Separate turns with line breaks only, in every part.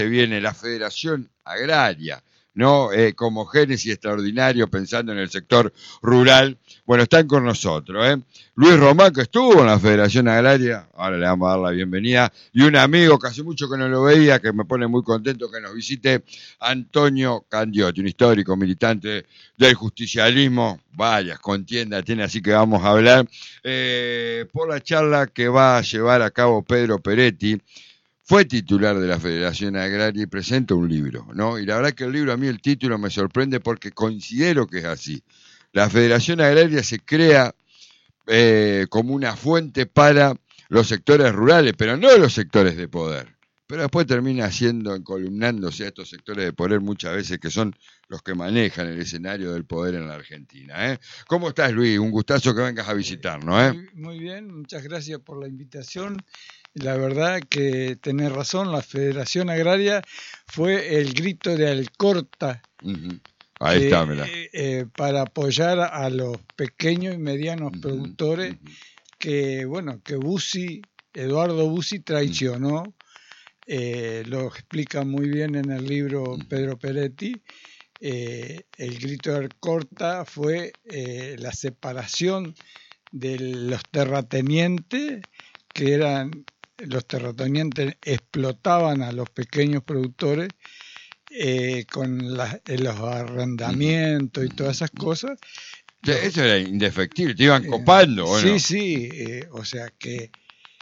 viene la Federación Agraria, ¿no? Como génesis extraordinario pensando en el sector rural. Bueno, están con nosotros, Luis Román, que estuvo en la Federación Agraria, ahora le vamos a dar la bienvenida, y un amigo que hace mucho que no lo veía, que me pone muy contento que nos visite, Antonio Candiotti, un histórico militante del justicialismo, varias contiendas tiene, así que vamos a hablar por la charla que va a llevar a cabo Pedro Peretti. Fue titular de la Federación Agraria y presenta un libro, ¿no? Y la verdad que el libro, a mí el título me sorprende porque considero que es así. La Federación Agraria se crea como una fuente para los sectores rurales, pero no los sectores de poder. Pero después termina encolumnándose a estos sectores de poder muchas veces que son los que manejan el escenario del poder en la Argentina. ¿Cómo estás, Luis? Un gustazo que vengas a visitarnos.
Muy bien, muchas gracias por la invitación. La verdad que tenés razón, la Federación Agraria fue el grito de Alcorta.
Uh-huh. Ahí está, mirá.
Para apoyar a los pequeños y medianos productores que Eduardo Bussi traicionó. Lo explica muy bien en el libro Pedro Peretti. El grito de Alcorta fue la separación de los terratenientes, que los terratenientes explotaban a los pequeños productores con los arrendamientos y todas esas cosas.
Eso era indefectible, te iban copando, ¿o no?
Sí, o sea que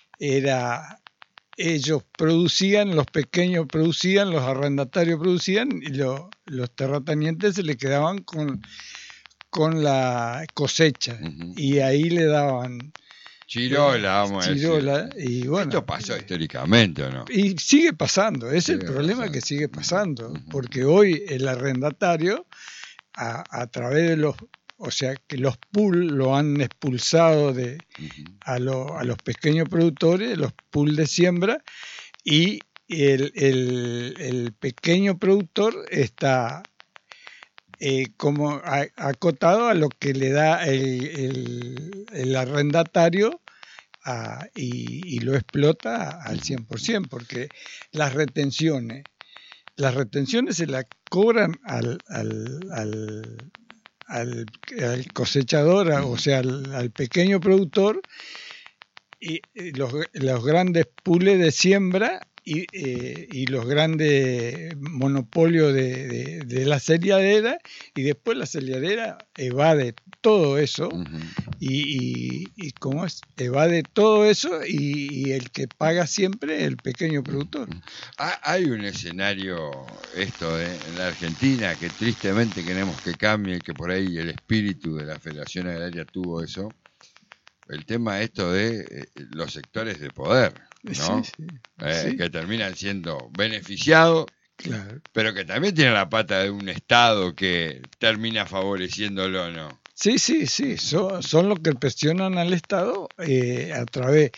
ellos producían, los pequeños producían, los arrendatarios producían y los terratenientes se le quedaban con la cosecha. Uh-huh. Y ahí le daban
chirola, vamos a decir.
Y bueno,
esto pasó históricamente, ¿o no?
Y sigue pasando, es el problema que sigue pasando, porque hoy el arrendatario, a través de que los pool lo han expulsado a los pequeños productores, los pool de siembra, y el pequeño productor está como acotado a lo que le da el arrendatario y lo explota al 100%, porque las retenciones se las cobran al cosechador, o sea, al pequeño productor, y los grandes pools de siembra y los grandes monopolios de la cerealera, y después la cerealera evade todo eso. Uh-huh. y como evade todo eso, y el que paga siempre es el pequeño productor.
Hay un escenario en la Argentina que tristemente queremos que cambie, que por ahí el espíritu de la Federación Agraria tuvo eso, el tema de los sectores de poder, ¿no? Sí. Que terminan siendo beneficiados, claro, pero que también tienen la pata de un Estado que termina favoreciéndolo, ¿no?
Sí, son los que presionan al Estado a través.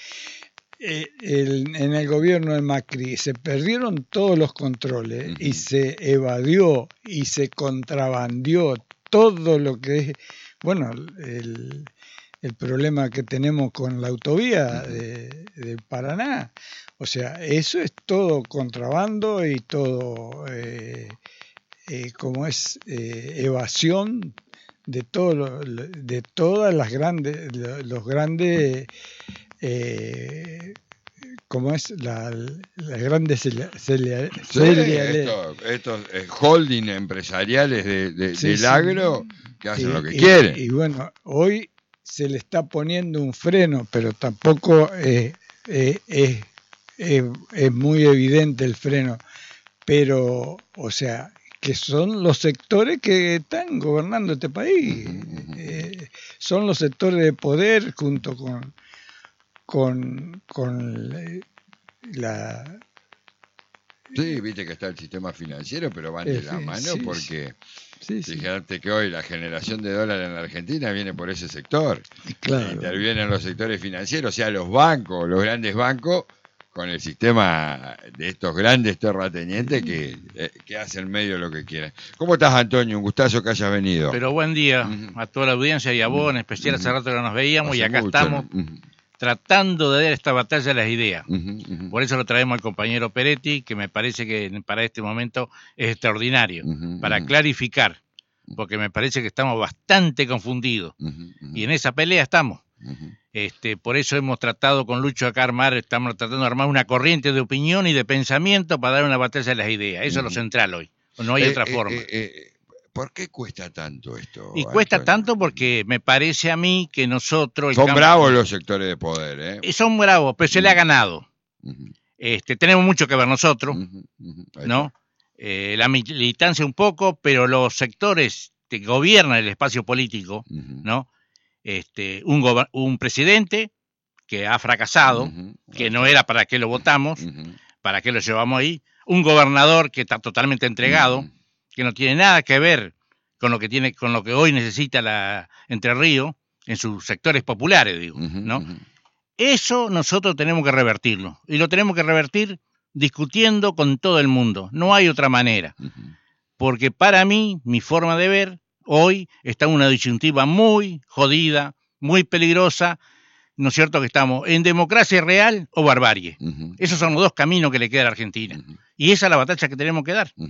En el gobierno de Macri se perdieron todos los controles. Uh-huh. Y se evadió y se contrabandió todo lo que es, bueno, el problema que tenemos con la autovía de Paraná. O sea, eso es todo contrabando y todo como es evasión de todas las grandes, los grandes, como es las grandes
estos holding empresariales del agro que hacen lo que quieren.
Y bueno, hoy se le está poniendo un freno, pero tampoco es muy evidente el freno. Pero, o sea, que son los sectores que están gobernando este país. Son los sectores de poder junto con la...
Sí, viste que está el sistema financiero, pero van de la mano porque... Fíjate que hoy la generación de dólares en la Argentina viene por ese sector. Claro. Intervienen los sectores financieros, o sea, los bancos, los grandes bancos, con el sistema de estos grandes terratenientes que hacen medio lo que quieren. ¿Cómo estás, Antonio? Un gustazo que hayas venido.
Pero buen día a toda la audiencia y a vos en especial. Hace rato que no nos veíamos y acá estamos tratando de dar esta batalla de las ideas. Por eso lo traemos al compañero Peretti, que me parece que para este momento es extraordinario, para clarificar, porque me parece que estamos bastante confundidos, y en esa pelea estamos. Por eso hemos tratado con Lucho acá estamos tratando de armar una corriente de opinión y de pensamiento para dar una batalla de las ideas. Eso es lo central hoy. No hay otra forma.
¿Por qué cuesta tanto esto?
Y cuesta tanto porque me parece a mí que nosotros...
Son bravos los sectores de poder, ¿eh?
Son bravos, pero se le ha ganado. Tenemos mucho que ver nosotros, ¿no? La militancia un poco, pero los sectores que gobiernan el espacio político, ¿no? Un presidente que ha fracasado, que no era para qué lo votamos, para qué lo llevamos ahí, un gobernador que está totalmente entregado, que no tiene nada que ver con lo que hoy necesita la Entre Ríos en sus sectores populares, digo, ¿no? Eso nosotros tenemos que revertirlo, y lo tenemos que revertir discutiendo con todo el mundo. No hay otra manera, porque para mí, mi forma de ver, hoy está en una disyuntiva muy jodida, muy peligrosa, ¿no es cierto? Que estamos en democracia real o barbarie. Esos son los dos caminos que le queda a la Argentina. Y esa es la batalla que tenemos que dar.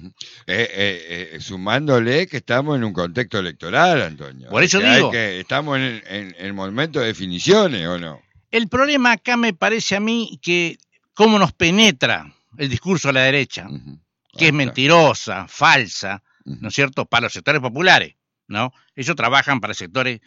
Sumándole que estamos en un contexto electoral, Antonio.
Por eso digo.
Estamos en el momento de definiciones, ¿o no?
El problema acá me parece a mí que cómo nos penetra el discurso de la derecha, que es mentirosa, falsa, ¿no es cierto?, para los sectores populares, ¿no? Ellos trabajan para sectores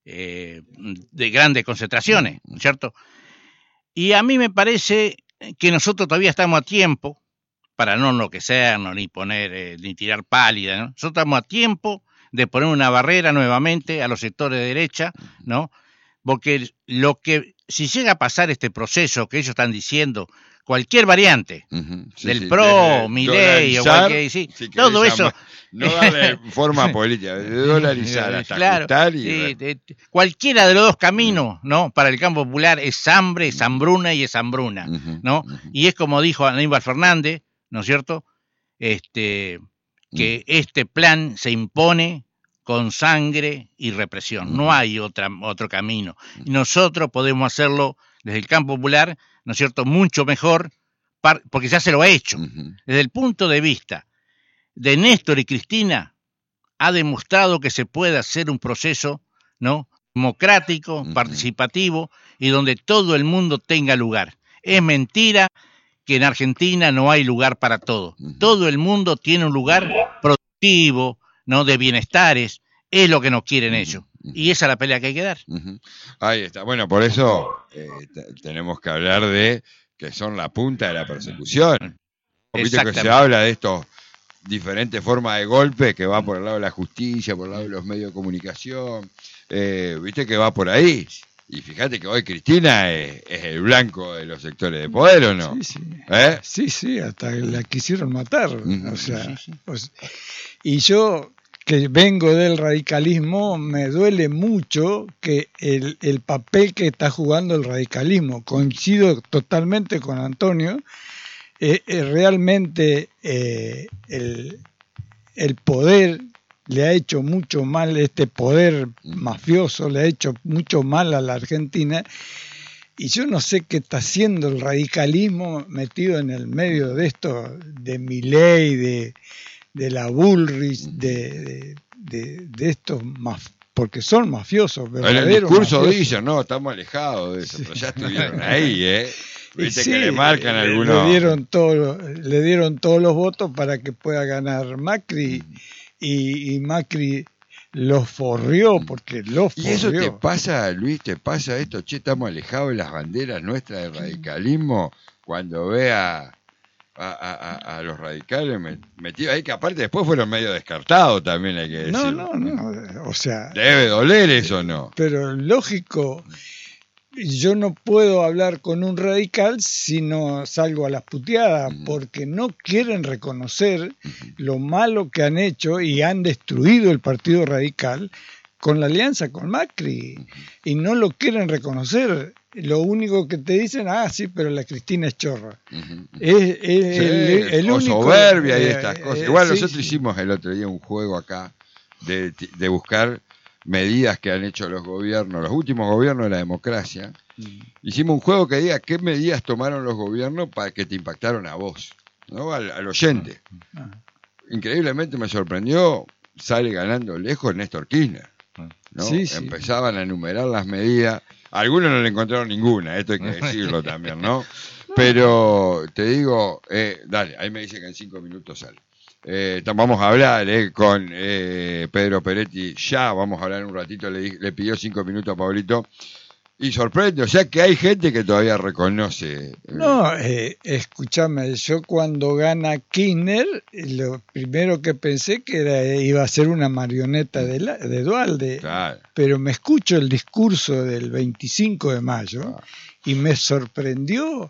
de grandes concentraciones, ¿no es cierto? Y a mí me parece que nosotros todavía estamos a tiempo, para no enloquecernos, ni ni tirar pálida, ¿no? Nosotros estamos a tiempo de poner una barrera nuevamente a los sectores de derecha, ¿no? Porque si llega a pasar este proceso que ellos están diciendo, cualquier variante, del PRO, Milei o cualquier, todo eso.
No darle forma política, de dolarizar hasta
claro, cualquiera de los dos caminos, ¿no? Para el campo popular es hambre, es hambruna y es hambruna, ¿no? Y es como dijo Aníbal Fernández, ¿no es cierto? Que este plan se impone con sangre y represión. No hay otro camino. Y nosotros podemos hacerlo desde el campo popular, ¿no es cierto?, mucho mejor, porque ya se lo ha hecho. Desde el punto de vista de Néstor y Cristina, ha demostrado que se puede hacer un proceso, ¿no?, democrático, participativo, y donde todo el mundo tenga lugar. Es mentira que en Argentina no hay lugar para todo. Todo el mundo tiene un lugar productivo, ¿no?, de bienestares. Es lo que nos quieren ellos. Y esa es la pelea que hay que dar.
Ahí está. Bueno, por eso tenemos que hablar de que son la punta de la persecución. Viste que se habla de estos diferentes formas de golpe que va por el lado de la justicia, por el lado de los medios de comunicación. Viste que va por ahí. Y fíjate que hoy Cristina es el blanco de los sectores de poder, ¿o no?
Sí, hasta la quisieron matar. Y yo, que vengo del radicalismo, me duele mucho que el papel que está jugando el radicalismo, coincido totalmente con Antonio, realmente el poder le ha hecho mucho mal, este poder mafioso le ha hecho mucho mal a la Argentina, y yo no sé qué está haciendo el radicalismo metido en el medio de esto, de Milei, de la Bullrich, de estos porque son mafiosos, verdaderos.
En el discurso
mafiosos.
dicen, no, estamos alejados de eso, pero ya estuvieron ahí, Viste que le marcan algunos.
Le dieron todos los votos para que pueda ganar Macri, y Macri los forrió, porque los forrió.
¿Y eso te pasa, Luis? ¿Te pasa esto? Che, estamos alejados de las banderas nuestras del radicalismo, cuando ve a los radicales metidos ahí, que aparte después fueron medio descartados también, hay que decir.
No, o sea...
¿Debe doler eso o no?
Pero lógico, yo no puedo hablar con un radical si no salgo a las puteadas, porque no quieren reconocer lo malo que han hecho y han destruido el Partido Radical con la alianza con Macri, y no lo quieren reconocer. Lo único que te dicen, sí, pero la Cristina es chorra. El
o
único,
soberbia y estas cosas. Igual nosotros
sí.
hicimos el otro día un juego acá de buscar medidas que han hecho los gobiernos, los últimos gobiernos de la democracia, Hicimos un juego que diga qué medidas tomaron los gobiernos para que te impactaron a vos, ¿no? Al oyente. Increíblemente me sorprendió, sale ganando lejos Néstor Kirchner, ¿no?
Sí, sí.
Empezaban a enumerar las medidas, algunos no le encontraron ninguna, esto hay que decirlo también, ¿no? Pero te digo, dale, ahí me dice que en 5 minutos sale. Vamos a hablar con Pedro Peretti, ya vamos a hablar un ratito, le pidió 5 minutos a Pablito. Y sorprende, o sea que hay gente que todavía reconoce.
No, escúchame, yo cuando gana Kirchner, lo primero que pensé que iba a ser una marioneta de Duhalde,
claro.
Pero me escucho el discurso del 25 de mayo y me sorprendió,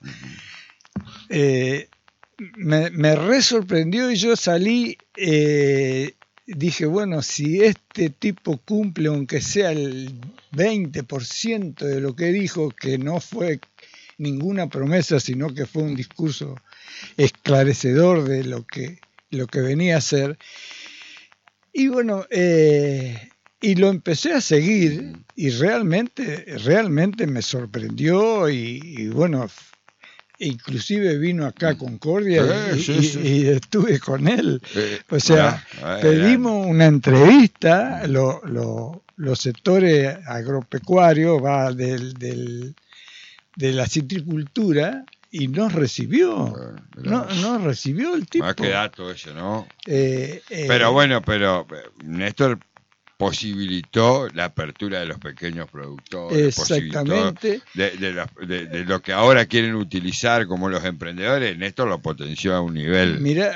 me re sorprendió y yo salí, dije, bueno, si este tipo cumple aunque sea el 20% de lo que dijo, que no fue ninguna promesa, sino que fue un discurso esclarecedor de lo que venía a ser. Y bueno, y lo empecé a seguir y realmente me sorprendió y bueno, inclusive vino acá a Concordia y estuve con él. O sea, pedimos una entrevista, los sectores agropecuarios, de la citricultura, y nos recibió. Nos recibió el tipo.
Más que dato eso, ¿no? Pero bueno, Néstor posibilitó la apertura de los pequeños productores.
Exactamente.
De lo que ahora quieren utilizar como los emprendedores, Néstor lo potenció a un nivel.
Mirá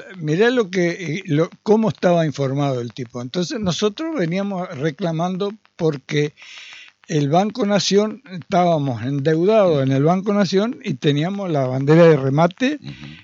cómo estaba informado el tipo. Entonces nosotros veníamos reclamando porque el Banco Nación, estábamos endeudados en el Banco Nación y teníamos la bandera de remate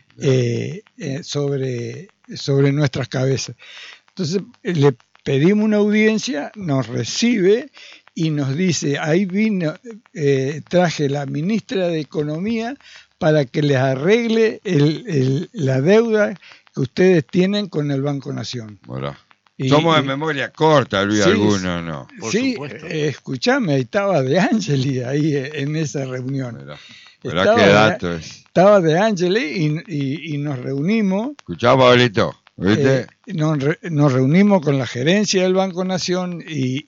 sobre nuestras cabezas. Entonces le pedimos una audiencia, nos recibe y nos dice, ahí vino, traje la ministra de Economía para que les arregle la deuda que ustedes tienen con el Banco Nación.
Bueno. Somos de memoria corta, Luis,
sí,
algunos, ¿no?
Sí, escuchame, estaba De Angeli ahí en esa reunión.
Mirá qué dato es.
Estaba De Angeli y nos reunimos.
¿Escuchá, Pablito? ¿Viste?
Nos reunimos con la gerencia del Banco Nación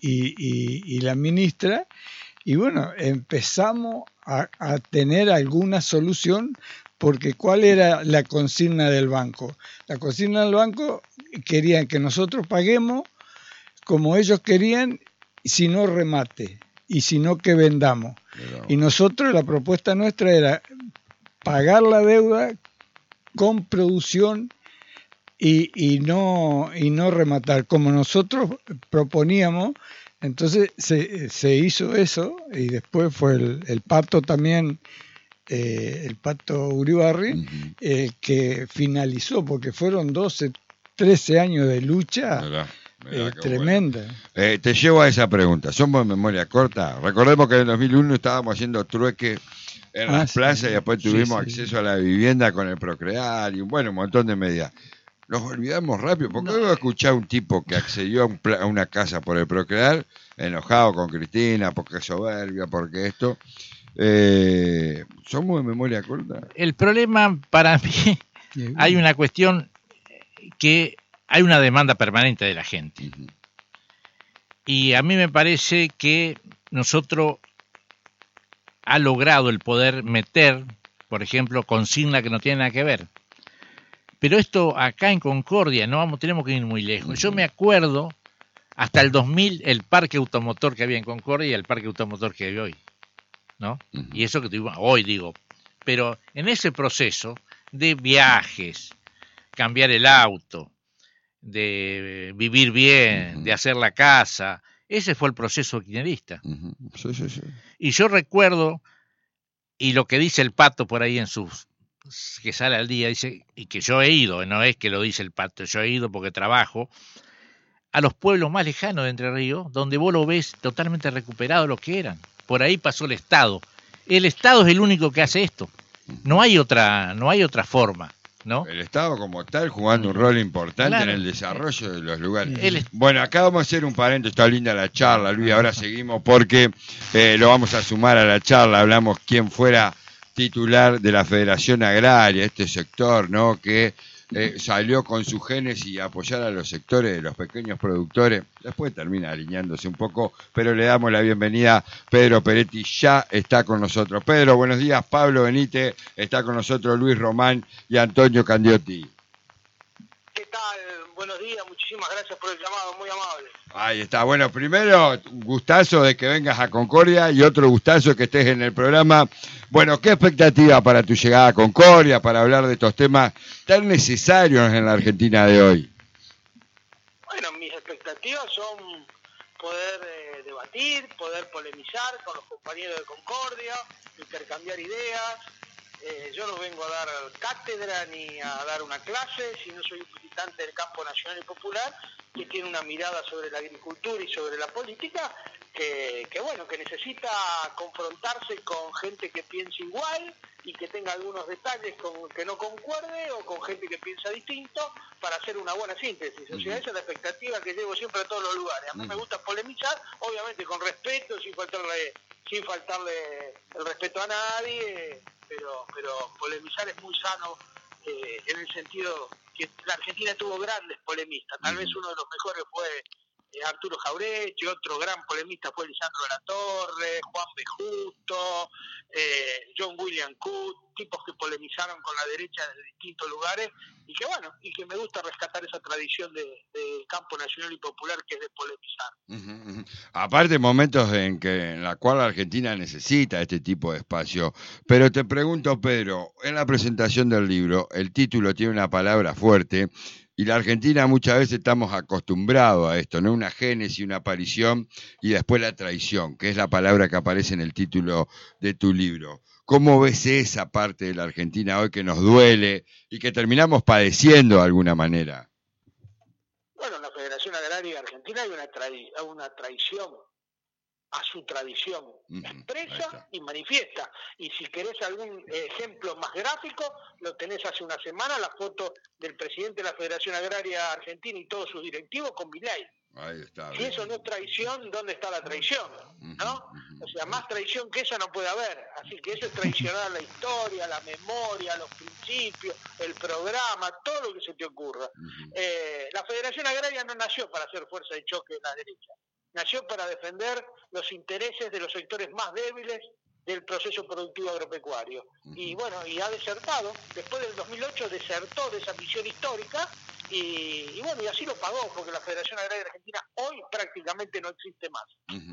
y la ministra, y bueno, empezamos a tener alguna solución, porque ¿cuál era la consigna del banco? La consigna del banco querían que nosotros paguemos como ellos querían, si no remate, y si no que vendamos. Y nosotros, la propuesta nuestra era pagar la deuda con producción y no rematar, como nosotros proponíamos. Entonces se hizo eso, y después fue el Pato también, el Pato Uribarri, que finalizó, porque fueron 12, 13 años de lucha. Tremenda.
Bueno. Te llevo a esa pregunta. ¿Somos de memoria corta? Recordemos que en el 2001 estábamos haciendo trueque en las plazas, y después tuvimos acceso a la vivienda con el Procrear y un montón de medidas. Nos olvidamos rápido, porque luego escuché a un tipo que accedió a una casa por el Procrear, enojado con Cristina, porque es soberbia, porque esto. ¿Somos de memoria corta?
El problema para mí, hay una cuestión que hay una demanda permanente de la gente. Y a mí me parece que nosotros ha logrado el poder meter, por ejemplo, consigna que no tiene nada que ver. Pero esto acá en Concordia, tenemos que ir muy lejos. Yo me acuerdo, hasta el 2000, el parque automotor que había en Concordia y el parque automotor que hay hoy, ¿no? Y eso que tuvimos hoy, digo. Pero en ese proceso de viajes, cambiar el auto, de vivir bien, de hacer la casa, ese fue el proceso kirchnerista.
Sí.
Y yo recuerdo, y lo que dice el Pato por ahí en sus, que sale al día, dice, y que yo he ido, no es que lo dice el Pato, yo he ido porque trabajo, a los pueblos más lejanos de Entre Ríos, donde vos lo ves totalmente recuperado lo que eran. Por ahí pasó el Estado. El Estado es el único que hace esto. No hay otra forma. ¿no?
El Estado como tal jugando un rol importante en el desarrollo de los lugares. Bueno, acá vamos a hacer un paréntesis, está linda la charla, Luis, ahora seguimos porque lo vamos a sumar a la charla, hablamos quién fuera titular de la Federación Agraria, este sector, ¿no? Que salió con su génesis a apoyar a los sectores de los pequeños productores, después termina alineándose un poco, pero le damos la bienvenida a Pedro Peretti, ya está con nosotros. Pedro, buenos días. Pablo Benítez, está con nosotros Luis Román y Antonio Candiotti.
¿Qué tal? Buenos días, muchísimas gracias por el llamado, muy amable.
Ahí está. Bueno, primero, un gustazo de que vengas a Concordia y otro gustazo de que estés en el programa. Bueno, ¿qué expectativa para tu llegada a Concordia, para hablar de estos temas tan necesarios en la Argentina de hoy?
Bueno, mis expectativas son poder debatir, poder polemizar con los compañeros de Concordia, intercambiar ideas. Yo no vengo a dar cátedra ni a dar una clase, sino soy un militante del campo nacional y popular que tiene una mirada sobre la agricultura y sobre la política que necesita confrontarse con gente que piensa igual y que tenga algunos detalles con que no concuerde o con gente que piensa distinto para hacer una buena síntesis. O sea, esa es la expectativa que llevo siempre a todos los lugares. A mí me gusta polemizar, obviamente con respeto, sin faltarle el respeto a nadie, pero polemizar es muy sano en el sentido que la Argentina tuvo grandes polemistas. Tal vez uno de los mejores fue Arturo Jauretche, otro gran polemista fue Lisandro de la Torre, Juan B. Justo, John William Cook, tipos que polemizaron con la derecha desde distintos lugares y que me gusta rescatar esa tradición del campo nacional y popular que es de polemizar.
Aparte, momentos en la cual la Argentina necesita este tipo de espacio. Pero te pregunto, Pedro, en la presentación del libro, el título tiene una palabra fuerte. Y la Argentina muchas veces estamos acostumbrados a esto, ¿no? Una génesis, una aparición y después la traición, que es la palabra que aparece en el título de tu libro. ¿Cómo ves esa parte de la Argentina hoy que nos duele y que terminamos padeciendo de alguna manera?
Bueno, en la Federación Agraria Argentina hay una traición a su tradición expresa y manifiesta. Y si querés algún ejemplo más gráfico, lo tenés hace una semana, la foto del presidente de la Federación Agraria Argentina y todos sus directivos con Milei.
Ahí está.
Si eso no es traición, ¿dónde está la traición? ¿No? O sea, más traición que esa no puede haber. Así que eso es traicionar la historia, la memoria, los principios, el programa, todo lo que se te ocurra. La Federación Agraria no nació para hacer fuerza de choque en la derecha. Nació para defender los intereses de los sectores más débiles del proceso productivo agropecuario. Y bueno, y ha desertado, después del 2008 desertó de esa misión histórica y así lo pagó, porque la Federación Agraria Argentina hoy prácticamente no existe más.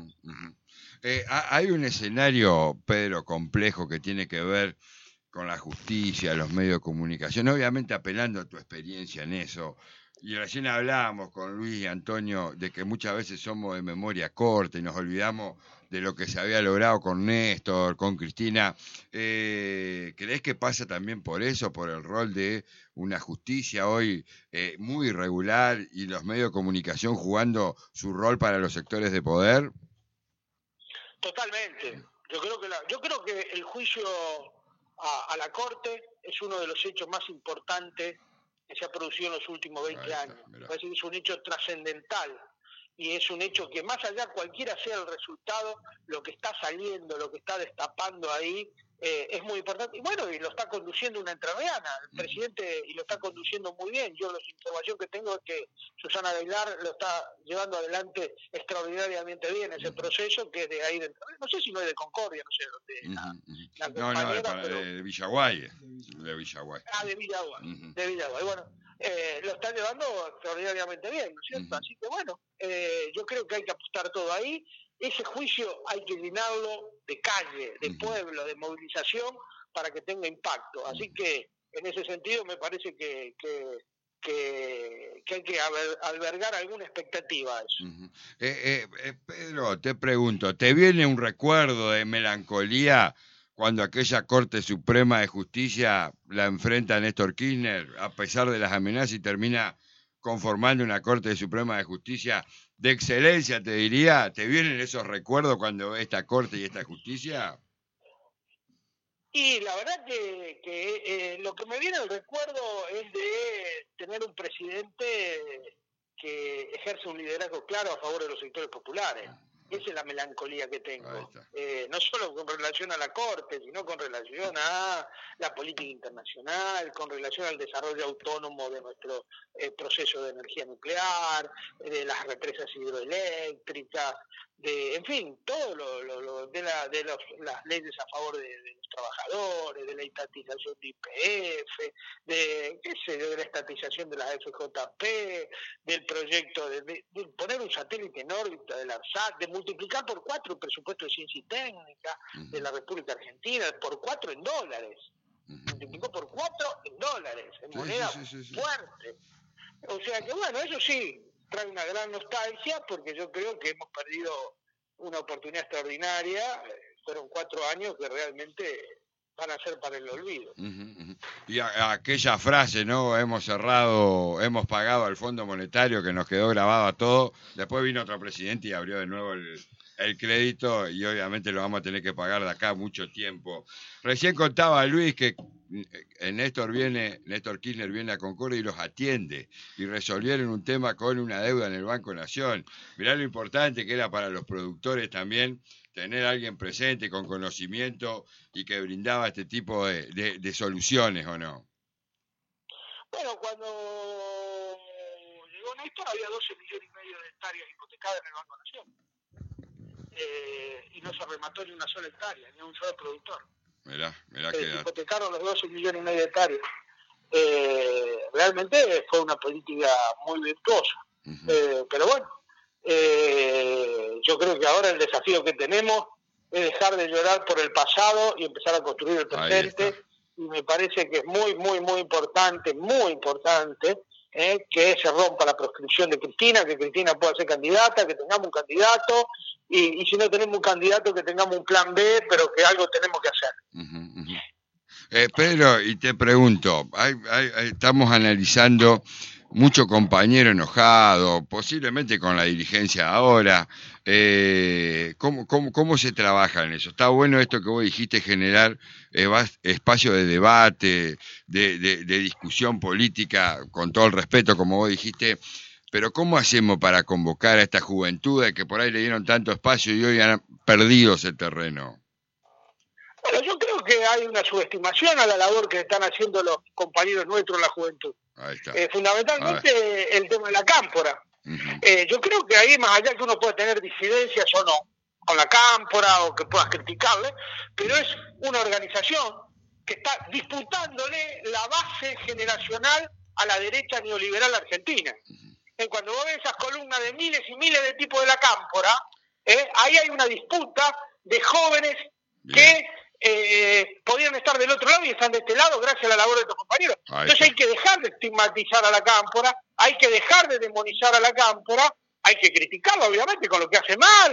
Hay un escenario, Pedro, complejo que tiene que ver con la justicia, los medios de comunicación, obviamente apelando a tu experiencia en eso. Y recién hablábamos con Luis y Antonio de que muchas veces somos de memoria corta y nos olvidamos de lo que se había logrado con Néstor, con Cristina. ¿Crees que pasa también por eso, por el rol de una justicia hoy muy irregular y los medios de comunicación jugando su rol para los sectores de poder?
Totalmente. Yo creo que el juicio a la Corte es uno de los hechos más importantes que se ha producido en los últimos 20 años. Me parece que es un hecho trascendental y es un hecho que más allá cualquiera sea el resultado, lo que está saliendo, lo que está destapando ahí es muy importante. Y bueno, y lo está conduciendo una entrerriana, el presidente, y lo está conduciendo muy bien. Yo la información que tengo es que Susana Aguilar lo está llevando adelante extraordinariamente bien ese proceso, que es de ahí de Entrerriana. No sé si no es de Concordia, no sé dónde la compañera, pero...
de Villaguay. De Villaguay.
De Villaguay. De Villaguay. Bueno, lo está llevando extraordinariamente bien, ¿no es cierto? Así que bueno, yo creo que hay que apostar todo ahí. Ese juicio hay que llenarlo de calle, de pueblo, de movilización para que tenga impacto. Así que en ese sentido me parece que hay que albergar alguna expectativa a eso.
Pedro, te pregunto, ¿te viene un recuerdo de melancolía cuando aquella Corte Suprema de Justicia la enfrenta a Néstor Kirchner a pesar de las amenazas y termina conformando una Corte Suprema de Justicia de excelencia, te diría? ¿Te vienen esos recuerdos cuando esta Corte y esta justicia?
Y la verdad que lo que me viene al recuerdo es de tener un presidente que ejerce un liderazgo claro a favor de los sectores populares. Esa es la melancolía que tengo. No solo con relación a la Corte, sino con relación a la política internacional, con relación al desarrollo autónomo de nuestro proceso de energía nuclear, de las represas hidroeléctricas, en fin, todo las leyes a favor de los trabajadores, de la estatización de YPF, de la estatización de las FJP, del proyecto de poner un satélite en órbita del ARSAT, de multiplicar por 4 el presupuesto de ciencia y técnica de la República Argentina, por 4 en dólares. Multiplicó por 4 en dólares, en moneda fuerte. O sea que bueno, eso sí, trae una gran nostalgia porque yo creo que hemos perdido una oportunidad extraordinaria. Fueron 4 años que realmente van a ser para el olvido.
Y aquella frase, ¿no? Hemos pagado al Fondo Monetario, que nos quedó grabado a todo. Después vino otro presidente y abrió de nuevo el crédito y obviamente lo vamos a tener que pagar de acá mucho tiempo. Recién contaba Luis que Néstor Kirchner viene a Concordia y los atiende y resolvieron un tema con una deuda en el Banco Nación. Mirá lo importante que era para los productores también tener a alguien presente con conocimiento y que brindaba este tipo de soluciones, ¿o no?
Bueno, cuando llegó Néstor había 12,5 millones de hectáreas hipotecadas en el Banco Nación. Y no se remató ni una sola hectárea, ni un solo productor.
Mirá que
hipotecaron los 12,5 millones de hectáreas. Realmente fue una política muy virtuosa. Pero bueno, yo creo que ahora el desafío que tenemos es dejar de llorar por el pasado y empezar a construir el presente. Y me parece que es muy, muy, muy importante que se rompa la proscripción de Cristina, que Cristina pueda ser candidata, que tengamos un candidato, y si no tenemos un candidato, que tengamos un plan B, pero que algo tenemos que hacer.
Pedro, y te pregunto, estamos analizando mucho compañero enojado, posiblemente con la dirigencia ahora. ¿Cómo se trabaja en eso? Está bueno esto que vos dijiste, generar espacio de debate, de discusión política, con todo el respeto, como vos dijiste, pero ¿cómo hacemos para convocar a esta juventud que por ahí le dieron tanto espacio y hoy han perdido ese terreno?
Bueno, yo creo que hay una subestimación a la labor que están haciendo los compañeros nuestros en la juventud.
Ahí está.
Fundamentalmente el tema de la cámpora. Yo creo que ahí, más allá que uno puede tener disidencias o no con la cámpora o que puedas criticarle, pero es una organización que está disputándole la base generacional a la derecha neoliberal argentina. Cuando vos ves esas columnas de miles y miles de tipos de la cámpora, ahí hay una disputa de jóvenes que podían estar del otro lado y están de este lado gracias a la labor de estos compañeros. Entonces hay que dejar de estigmatizar a la cámpora, hay que dejar de demonizar a la cámpora, hay que criticarla obviamente con lo que hace mal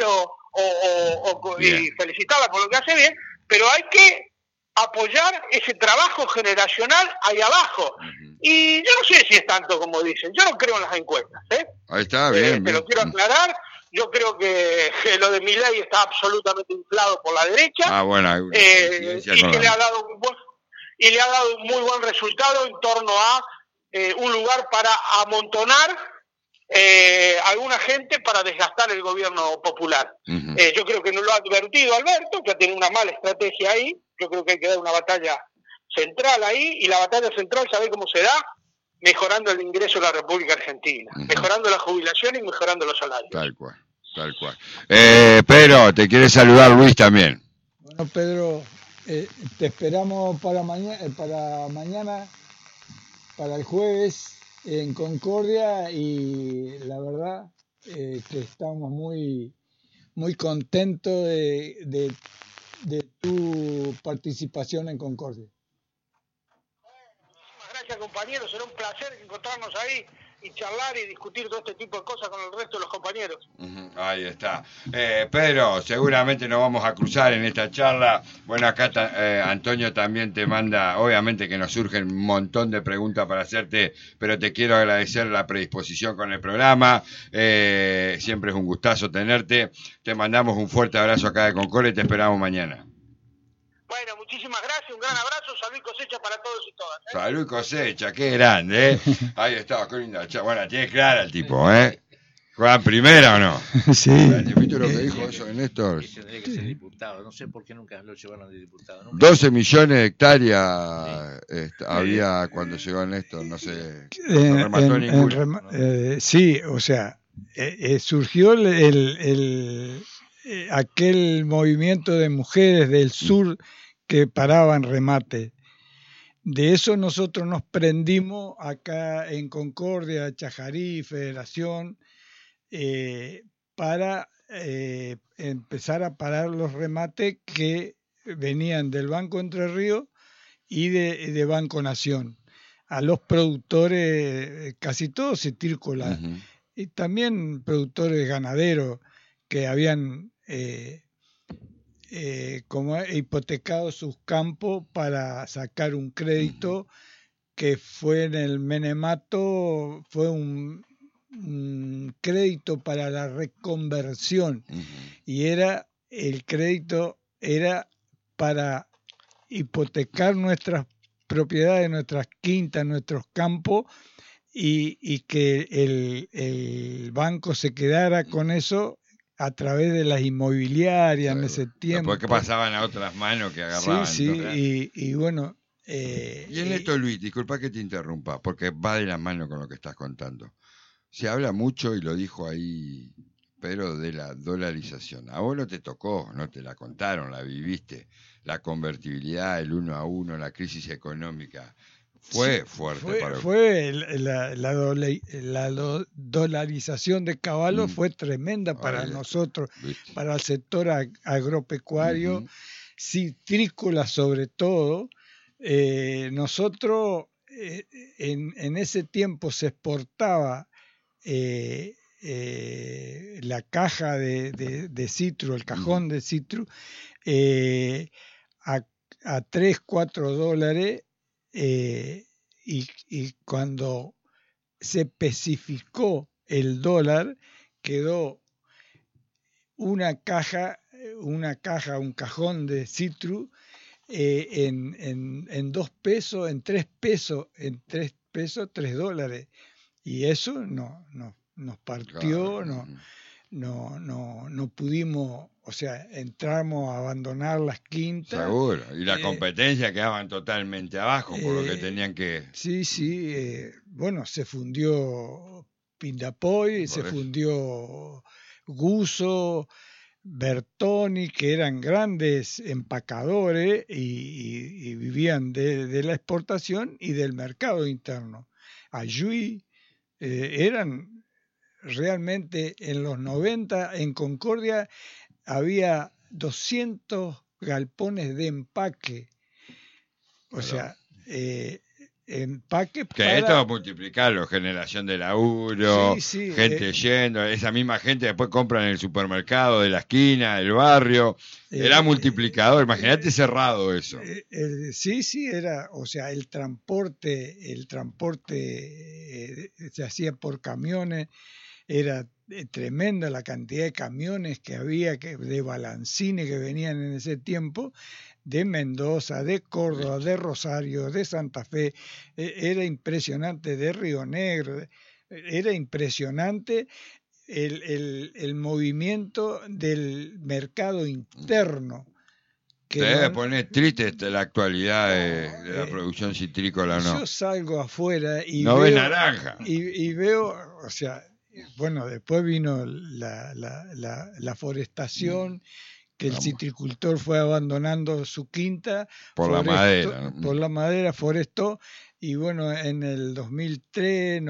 y felicitarla por lo que hace bien, pero hay que apoyar ese trabajo generacional ahí abajo. Y yo no sé si es tanto como dicen, yo no creo en las encuestas.
Ahí está, bien.
Te lo quiero aclarar. Yo creo que lo de Milei está absolutamente inflado por la derecha.
Bueno,
y que le ha dado un muy buen resultado en torno a un lugar para amontonar alguna gente para desgastar el gobierno popular. Yo creo que no lo ha advertido Alberto, que ha tenido una mala estrategia ahí. Yo creo que hay que dar una batalla central ahí, y la batalla central, ¿sabe cómo se da? Mejorando el ingreso de la República Argentina, mejorando la jubilación y mejorando los salarios.
Tal cual. Pedro, te quiere saludar Luis también.
Bueno, Pedro, te esperamos para mañana, para el jueves en Concordia, y la verdad que estamos muy, muy contentos de tu participación en Concordia.
Muchísimas gracias, compañeros. Será un placer encontrarnos ahí y charlar y discutir todo este tipo de cosas con el resto de los compañeros.
Ahí está. Pedro, seguramente nos vamos a cruzar en esta charla. Bueno, acá Antonio también te manda, obviamente que nos surgen un montón de preguntas para hacerte, pero te quiero agradecer la predisposición con el programa. Siempre es un gustazo tenerte. Te mandamos un fuerte abrazo acá de Concordia y te esperamos mañana.
Bueno, muchísimas gracias. salud y cosecha para todos y todas.
Salud y cosecha, qué grande, ¿eh? Ahí está, qué linda. Bueno, tiene clara el tipo, ¿eh? ¿Juegan primera o no?
Sí.
¿Viste lo que dijo eso de Néstor?
Tendría que ser diputado. No sé por qué nunca lo llevaron de diputado.
12 millones de hectáreas había cuando llegó Néstor, no sé. No remató ninguna.
Sí, o sea, surgió aquel movimiento de mujeres del sur que paraban remate. De eso nosotros nos prendimos acá en Concordia, Chajarí, Federación, para empezar a parar los remates que venían del Banco Entre Ríos y de Banco Nación. A los productores, casi todos citícolas, y también productores ganaderos que habían como hipotecado sus campos para sacar un crédito que fue en el Menemato, fue un crédito para la reconversión y el crédito era para hipotecar nuestras propiedades, nuestras quintas, nuestros campos y que el banco se quedara con eso a través de las inmobiliarias en ese tiempo.
Porque pasaban a otras manos que agarraban.
Sí, y bueno...
y en esto, Luis, disculpa que te interrumpa, porque va de la mano con lo que estás contando. Se habla mucho, y lo dijo ahí Pedro, de la dolarización. A vos no te tocó, no te la contaron, la viviste. La convertibilidad, el 1 a 1, la crisis económica. Fue fuerte para vos.
Fue la dolarización de Caballo fue tremenda para nosotros, ¿viste? Para el sector agropecuario, citrícola sobre todo. Nosotros en ese tiempo se exportaba la caja de citru, el cajón de citru, a 3, 4 dólares, y cuando se especificó el dólar, quedó un cajón de citru en 2 pesos, en 3 pesos, 3 dólares. Y eso nos partió, claro. No pudimos, o sea, entramos a abandonar las quintas.
Seguro, y la competencia quedaban totalmente abajo por lo que tenían que...
Sí, bueno, se fundió Pindapoy, se fundió Guso, Bertoni, que eran grandes empacadores y vivían de la exportación y del mercado interno. Ayuí, eran realmente en los 90 en Concordia había 200 galpones de empaque, o sea, empaque
que esto multiplicarlo, generación de laburo, gente yendo, esa misma gente después compra en el supermercado de la esquina, del barrio, era multiplicador, imagínate cerrado eso.
Sí, era, o sea, el transporte se hacía por camiones, era tremenda la cantidad de camiones que había, de balancines que venían en ese tiempo, de Mendoza, de Córdoba, de Rosario, de Santa Fe, era impresionante, de Río Negro, era impresionante el movimiento del mercado interno.
Te debe poner triste la actualidad de la producción citrícola, ¿no?
Yo salgo afuera y
no
veo...
ves naranja.
Y veo, o sea, bueno, después vino la forestación, que el citricultor fue abandonando su quinta
por la
madera, forestó, y bueno, en el 2003,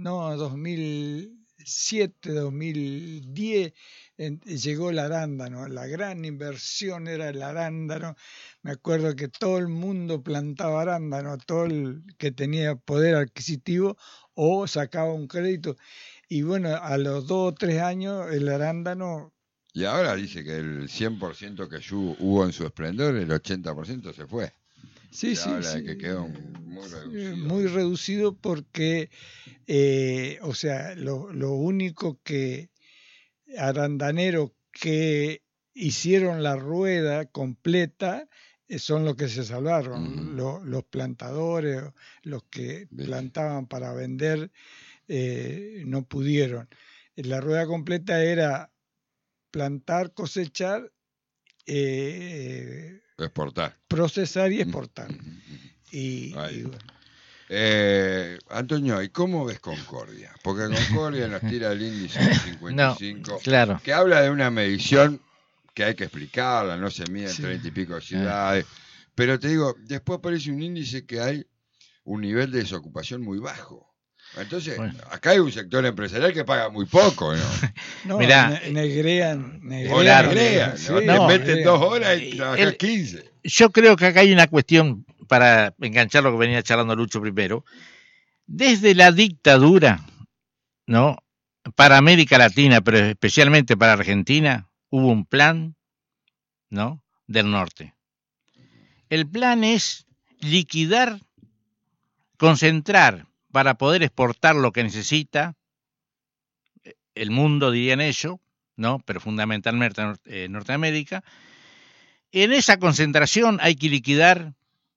2007, 2010 llegó el arándano. La gran inversión era el arándano. Me acuerdo que todo el mundo plantaba arándano, todo el que tenía poder adquisitivo o sacaba un crédito. Y bueno, a los 2 o 3 años el arándano...
Y ahora dice que el 100% que hubo en su esplendor, el 80% se fue.
Sí.
De que quedó muy reducido.
Muy reducido porque, o sea, lo único que arandaneros que hicieron la rueda completa son los que se salvaron, los plantadores, los que plantaban para vender, no pudieron. La rueda completa era plantar, cosechar,
exportar,
procesar y exportar. Y bueno.
Antonio, ¿y cómo ves Concordia? Porque Concordia nos tira el índice de 55,
no, claro,
que habla de una medición que hay que explicarla, no se mide en 30 y pico de ciudades, pero te digo, después aparece un índice que hay un nivel de desocupación muy bajo. Entonces, acá hay un sector empresarial que paga muy poco, ¿no?
No,
mirá,
negrean,
sí, ¿no? Te meten 2 horas y trabajas 15.
Yo creo que acá hay una cuestión, para enganchar lo que venía charlando Lucho primero. Desde la dictadura, ¿no?, para América Latina, pero especialmente para Argentina, hubo un plan, ¿no?, del norte. El plan es liquidar, concentrar para poder exportar lo que necesita el mundo, dirían ellos, ¿no?, pero fundamentalmente Norteamérica. En esa concentración hay que liquidar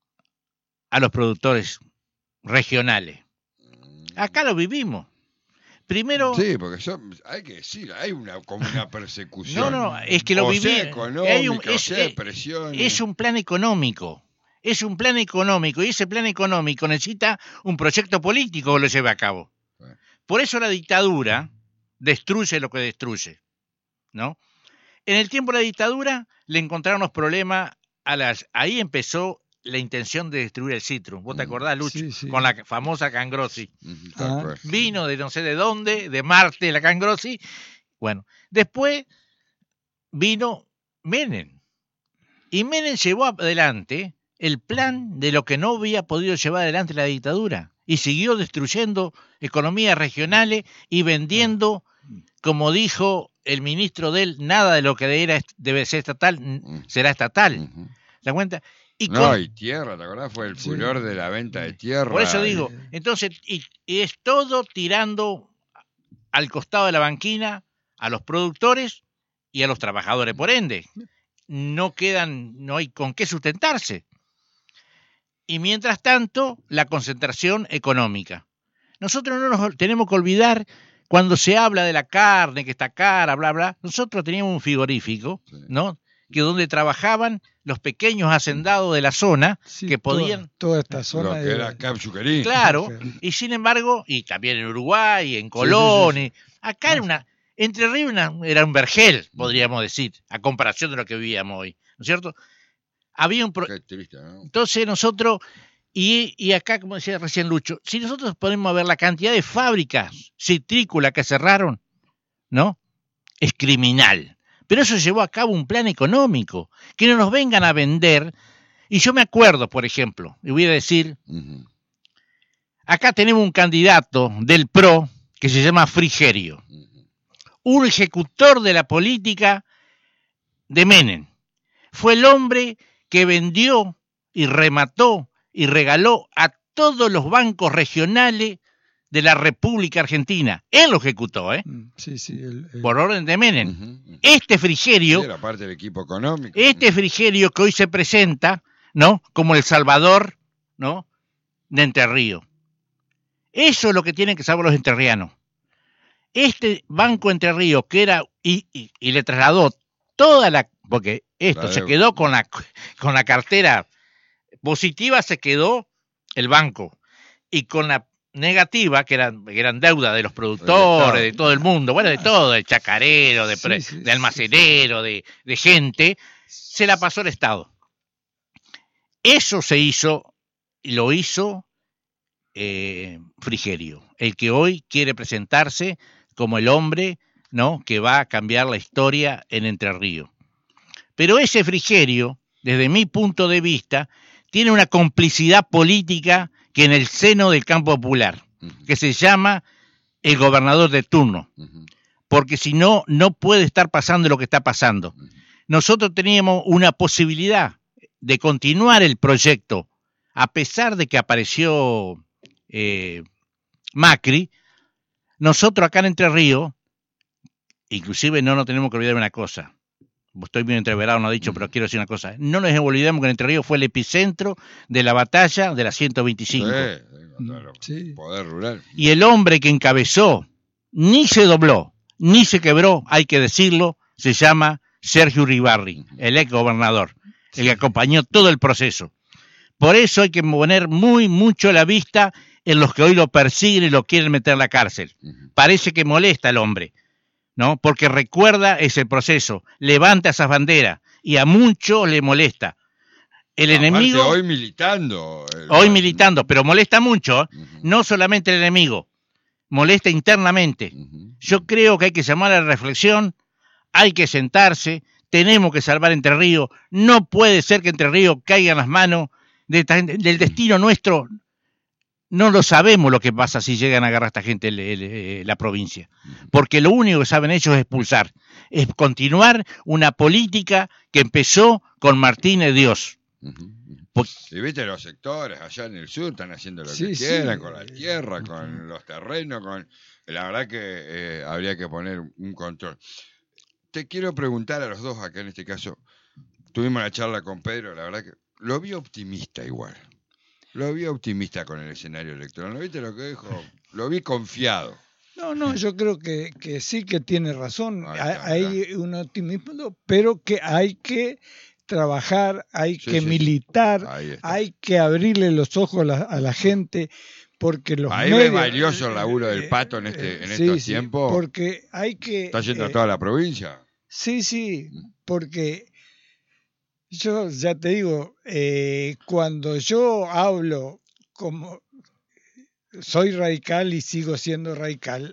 a los productores regionales. Acá lo vivimos. Primero,
sí, porque hay que decir, hay como una persecución.
No, es que lo vivimos.
Presión.
Es un plan económico. Es un plan económico, y ese plan económico necesita un proyecto político que lo lleve a cabo. Por eso la dictadura destruye lo que destruye, ¿no? En el tiempo de la dictadura le encontraron los problemas ahí empezó la intención de destruir el citrus. ¿Vos te acordás, Lucho?
Sí.
Con la famosa Cangrossi. Vino de no sé de dónde, de Marte, la Cangrossi. Bueno, después vino Menem. Y Menem llevó adelante el plan de lo que no había podido llevar adelante la dictadura. Y siguió destruyendo economías regionales y vendiendo, como dijo el ministro de él, nada de lo que debe ser estatal será estatal. ¿Se da cuenta? Y
tierra, ¿te acordás? Fue el furor de la venta de tierra.
Por eso digo, entonces, y es todo tirando al costado de la banquina a los productores y a los trabajadores. Por ende, no hay con qué sustentarse. Y mientras tanto, la concentración económica. Nosotros no nos tenemos que olvidar, cuando se habla de la carne, que está cara, bla, bla, nosotros teníamos un frigorífico, ¿no?, que donde trabajaban los pequeños hacendados de la zona, que podían...
Toda esta zona...
Lo que era Capchuquerín.
Claro, y sin embargo, y también en Uruguay, en Colón, acá era Entre Ríos era un vergel, podríamos decir, a comparación de lo que vivíamos hoy, ¿no es cierto? Había un...
Qué triste, ¿no?
Entonces nosotros, y acá, como decía recién Lucho, si nosotros podemos ver la cantidad de fábricas citrícolas que cerraron, ¿no?, es criminal. Pero eso llevó a cabo un plan económico, que no nos vengan a vender. Y yo me acuerdo, por ejemplo, y voy a decir, acá tenemos un candidato del PRO que se llama Frigerio, un ejecutor de la política de Menem. Fue el hombre que vendió y remató y regaló a todos los bancos regionales de la República Argentina. Él lo ejecutó,
Sí,
por orden de Menem. Este Frigerio,
era parte del equipo económico.
Este Frigerio que hoy se presenta, ¿no?, como el Salvador, ¿no?, de Entre Ríos. Eso es lo que tienen que saber los entrerrianos. Este Banco Entre Ríos, que era, y le trasladó porque esto se quedó con la cartera positiva, se quedó el banco, y con la negativa, que eran deuda de los productores, de todo el mundo, bueno, de todo, de chacarero, de almacenero, de gente, se la pasó el Estado. Eso se hizo, y lo hizo Frigerio, el que hoy quiere presentarse como el hombre, ¿no?, que va a cambiar la historia en Entre Ríos. Pero ese Frigerio, desde mi punto de vista, tiene una complicidad política que en el seno del campo popular, que se llama el gobernador de turno, porque si no, no puede estar pasando lo que está pasando. Nosotros teníamos una posibilidad de continuar el proyecto, a pesar de que apareció Macri. Nosotros acá en Entre Ríos, inclusive no nos tenemos que olvidar de una cosa, estoy bien entreverado, no he dicho, pero quiero decir una cosa. No nos olvidemos que Entre Ríos fue el epicentro de la batalla de la 125.
Sí. Poder rural.
Y el hombre que encabezó ni se dobló, ni se quebró, hay que decirlo, se llama Sergio Uribarri, el ex gobernador, el que acompañó todo el proceso. Por eso hay que poner mucho la vista en los que hoy lo persiguen y lo quieren meter en la cárcel. Parece que molesta al hombre, ¿no? Porque recuerda ese proceso, levanta esas banderas y a muchos le molesta. El enemigo
hoy militando,
pero molesta mucho, no solamente el enemigo, molesta internamente. Yo creo que hay que llamar a la reflexión, hay que sentarse, tenemos que salvar Entre Ríos, no puede ser que Entre Ríos caiga en las manos del destino nuestro. No lo sabemos lo que pasa si llegan a agarrar a esta gente la provincia, porque lo único que saben ellos es expulsar, es continuar una política que empezó con Martínez Dios.
Y viste, los sectores allá en el sur están haciendo lo que quieran, con la tierra, con los terrenos, la verdad que habría que poner un control. Te quiero preguntar a los dos acá en este caso, tuvimos la charla con Pedro, la verdad que lo vi optimista igual. Lo vi optimista con el escenario electoral. ¿No viste lo que dijo? Lo vi confiado.
No, yo creo que sí que tiene razón. Hay un optimismo, pero que hay que trabajar, hay que militar, hay que abrirle los ojos a la gente, porque los medios...
es valioso el laburo del Pato en estos tiempos.
Porque hay que...
¿Está yendo a toda la provincia?
Sí, porque... Yo ya te digo, cuando yo hablo como soy radical y sigo siendo radical,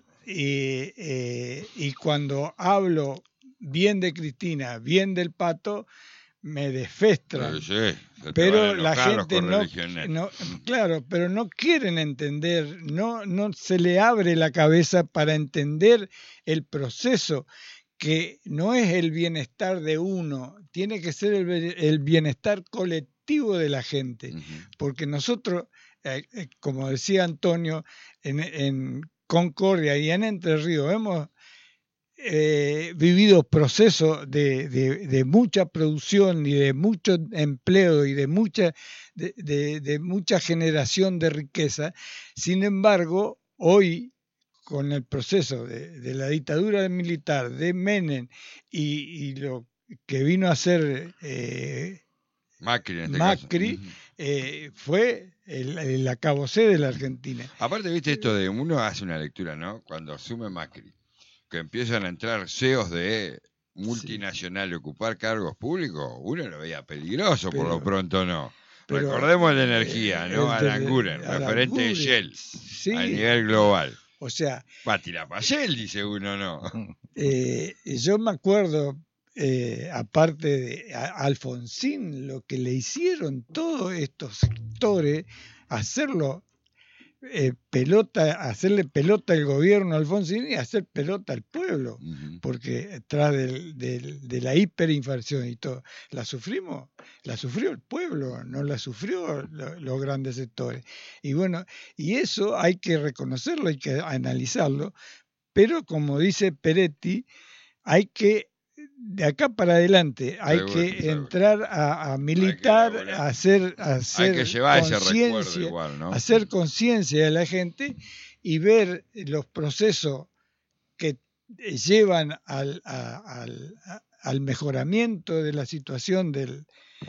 y cuando hablo bien de Cristina, bien del Pato, me desfestran. Pero la gente no, claro, pero no quieren entender, no se le abre la cabeza para entender el proceso, que no es el bienestar de uno, tiene que ser el bienestar colectivo de la gente, porque nosotros, como decía Antonio, en Concordia y en Entre Ríos hemos vivido procesos de mucha producción y de mucho empleo y de mucha generación de riqueza. Sin embargo, hoy, con el proceso de la dictadura militar, de Menem y lo que vino a hacer Macri, fue el acabose de la Argentina.
Aparte, viste esto de uno hace una lectura, ¿no? Cuando asume Macri, que empiezan a entrar CEOs de multinacionales a ocupar cargos públicos, uno lo veía peligroso, por lo pronto no. Recordemos la energía, ¿no? Alan Guren, referente de Shell a nivel global.
O sea,
Patila Payel, dice uno, ¿no?
Yo me acuerdo, aparte de Alfonsín, lo que le hicieron todos estos sectores, hacerle pelota al gobierno a Alfonsín y hacer pelota al pueblo, porque tras de la hiperinflación y todo, la sufrió el pueblo, no la sufrió los grandes sectores. Y bueno, y eso hay que reconocerlo, hay que analizarlo, pero como dice Peretti, hay que, de acá para adelante, hay que entrar a militar, a hacer conciencia, igual, ¿no? Hacer conciencia de la gente y ver los procesos que llevan al mejoramiento de la situación de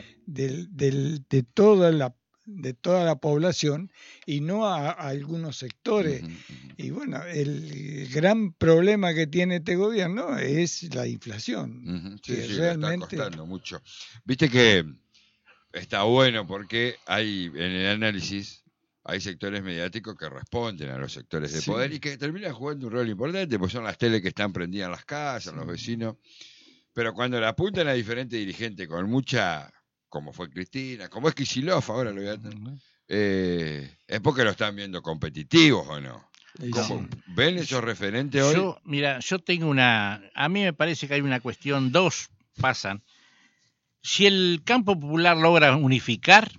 toda la población y no a algunos sectores. Y bueno, el gran problema que tiene este gobierno es la inflación.
Que realmente está costando mucho. Viste que está bueno porque hay en el análisis hay sectores mediáticos que responden a los sectores de poder y que terminan jugando un rol importante, porque son las teles que están prendidas en las casas, los vecinos. Pero cuando le apuntan a diferentes dirigentes con mucha, como fue Cristina, como es Kicillof, ahora lo voy a tener, es porque lo están viendo competitivos, ¿o no? ¿Ven esos referentes hoy?
Yo tengo a mí me parece que hay una cuestión, dos pasan. Si el campo popular logra unificar,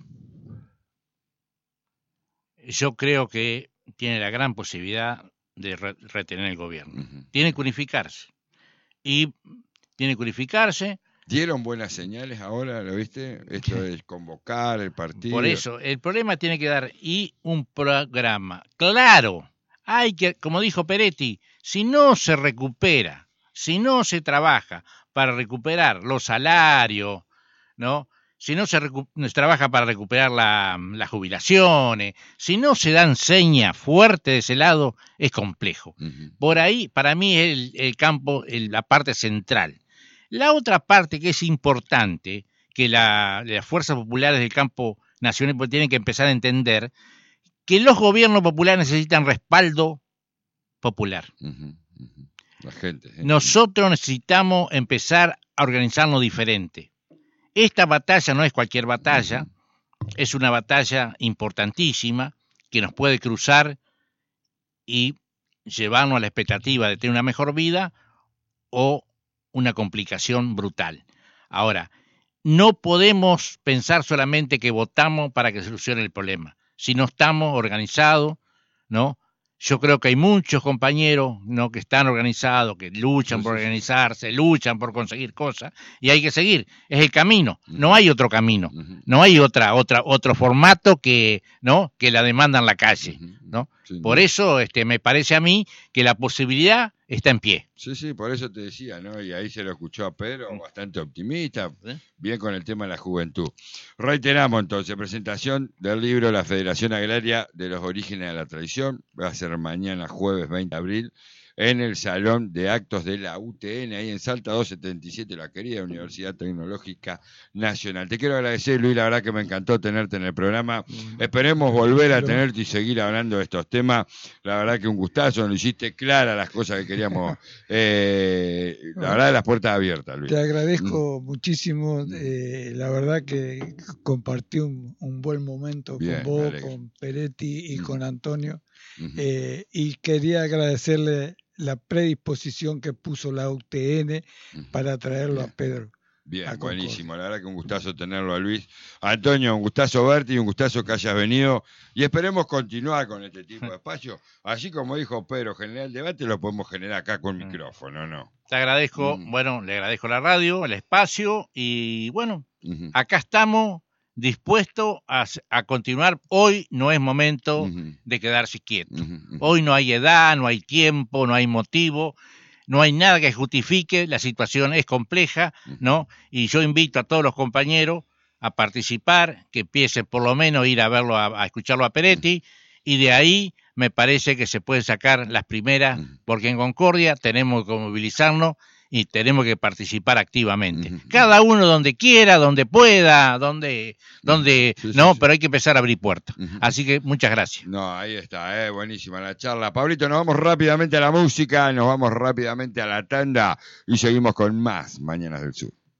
yo creo que tiene la gran posibilidad de retener el gobierno. Tiene que unificarse. Y tiene que unificarse
¿Dieron buenas señales ahora, lo viste? Esto de convocar el partido.
Por eso, el problema tiene que dar un programa claro. Hay que, como dijo Peretti, si no se recupera, si no se trabaja para recuperar los salarios, ¿no? Si no se trabaja para recuperar las jubilaciones, si no se dan señas fuertes de ese lado, es complejo. Por ahí, para mí, es el campo, la parte central. La otra parte que es importante, que las fuerzas populares del campo nacional tienen que empezar a entender, que los gobiernos populares necesitan respaldo popular.
La gente.
Nosotros necesitamos empezar a organizarnos diferente. Esta batalla no es cualquier batalla, es una batalla importantísima que nos puede cruzar y llevarnos a la expectativa de tener una mejor vida o una complicación brutal. Ahora, no podemos pensar solamente que votamos para que se solucione el problema. Si no estamos organizados, ¿no? Yo creo que hay muchos compañeros, ¿no?, que están organizados, que luchan por organizarse, luchan por conseguir cosas, y hay que seguir. Es el camino. No hay otro camino. No hay otro formato que, ¿no?, que la demanda en la calle, ¿no? Por eso me parece a mí que la posibilidad está en pie.
Sí, por eso te decía, ¿no? Y ahí se lo escuchó a Pedro, bastante optimista, bien con el tema de la juventud. Reiteramos entonces, presentación del libro La Federación Agraria de los Orígenes de la Tradición, va a ser mañana jueves 20 de abril, en el Salón de Actos de la UTN, ahí en Salta 277, la querida Universidad Tecnológica Nacional. Te quiero agradecer, Luis, la verdad que me encantó tenerte en el programa. Esperemos volver a tenerte y seguir hablando de estos temas. La verdad que un gustazo, nos hiciste claras las cosas que queríamos. La verdad, las puertas abiertas, Luis.
Te agradezco muchísimo. La verdad que compartí un buen momento con vos, con Peretti y con Antonio. Y quería agradecerle la predisposición que puso la UTN para traerlo a Pedro.
Bien, buenísimo, la verdad que un gustazo tenerlo a Luis. Antonio, un gustazo verte y un gustazo que hayas venido, y esperemos continuar con este tipo de espacio. Así como dijo Pedro, generar el debate lo podemos generar acá con micrófono, ¿no?
Te agradezco, le agradezco la radio, el espacio, y bueno, acá estamos dispuestos a continuar. Hoy no es momento de quedarse quieto. Hoy no hay edad, no hay tiempo, no hay motivo, no hay nada que justifique. La situación es compleja, ¿no? Y yo invito a todos los compañeros a participar, que empiecen por lo menos a ir a verlo, a escucharlo a Peretti, y de ahí me parece que se pueden sacar las primeras, porque en Concordia tenemos que movilizarnos y tenemos que participar activamente. Cada uno donde quiera, donde pueda, donde pero hay que empezar a abrir puertas. Así que muchas gracias.
No, ahí está, buenísima la charla. Pablito, nos vamos rápidamente a la música, nos vamos rápidamente a la tanda y seguimos con más Mañanas del Sur.